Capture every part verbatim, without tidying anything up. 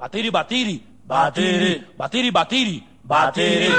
Batiri, batiri, batiri, batiri, batiri, batiri.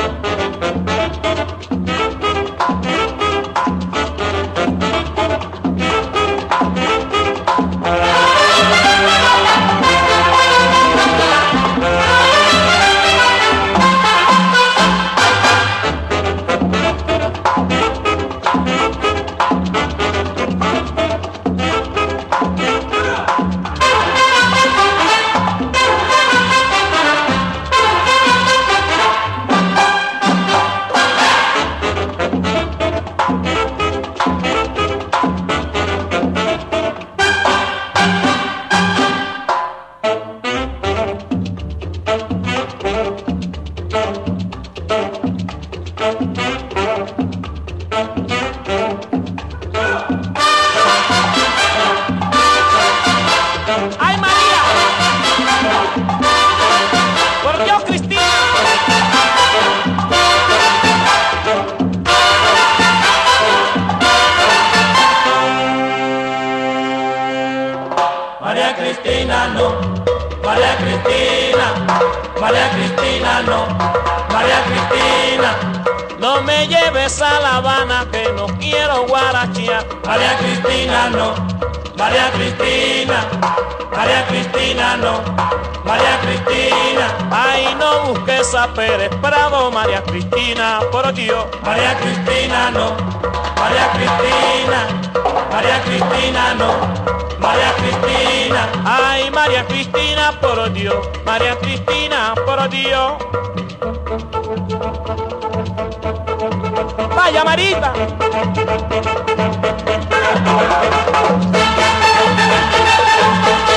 ¡Ay, María! ¡Por Dios, Cristina! María Cristina no, María Cristina, María Cristina no, María Cristina. No me lleves a La Habana que no quiero guarachear. María Cristina no, María Cristina, María Cristina no, María Cristina. Ay, no busques a Pérez Prado, María Cristina, por Dios. María Cristina no, María Cristina, María Cristina no, María Cristina. Ay, María Cristina, por Dios, María Cristina, por Dios. Vaya, Marita. Thank you.